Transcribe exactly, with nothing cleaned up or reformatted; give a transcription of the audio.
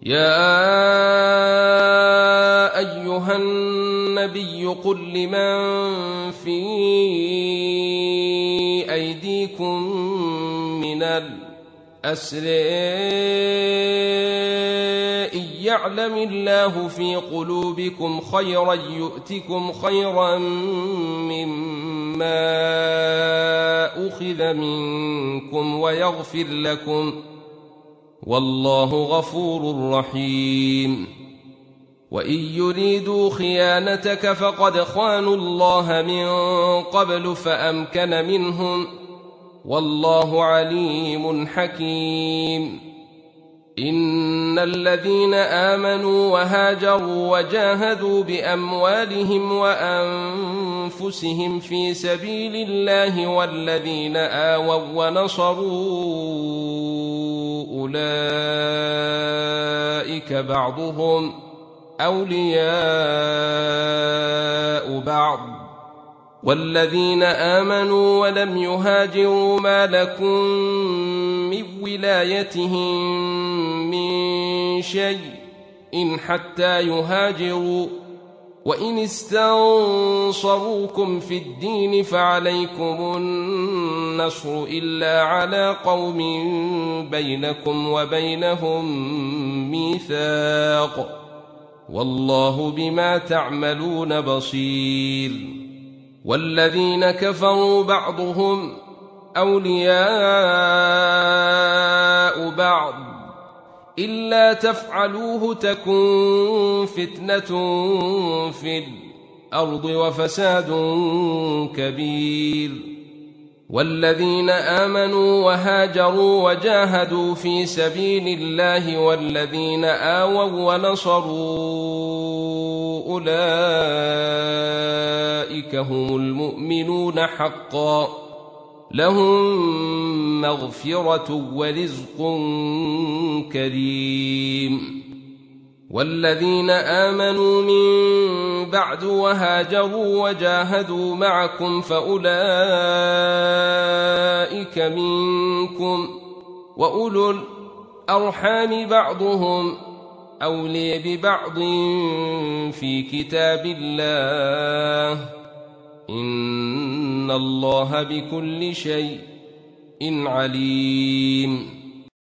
يا أيها النبي قل لمن في أيديكم من الأسرى إن يعلم الله في قلوبكم خيرا يؤتكم خيرا مما أخذ منكم ويغفر لكم والله غفور رحيم. وإن يريدوا خيانتك فقد خانوا الله من قبل فأمكن منهم والله عليم حكيم. إن الذين آمنوا وهاجروا وجاهدوا بأموالهم وأنفسهم في سبيل الله والذين آووا ونصروا أولئك بعضهم أولياء بعض والذين آمنوا ولم يهاجروا ما لكم من ولايتهم من شيء إن حتى يهاجروا وإن استنصروكم في الدين فعليكم النصر إلا على قوم بينكم وبينهم ميثاق والله بما تعملون بصير. والذين كفروا بعضهم أولياء بعض إلا تفعلوه تكن فتنة في الأرض وفساد كبير. والذين آمنوا وهاجروا وجاهدوا في سبيل الله والذين آووا ونصروا أولئك هم المؤمنون حقا لهم مغفرة ورزق كريم. والذين آمنوا من بعد وهاجروا وجاهدوا معكم فأولئك منكم وأولو الأرحام بعضهم أولي ببعض في كتاب الله إن الله بكل شيء عليم.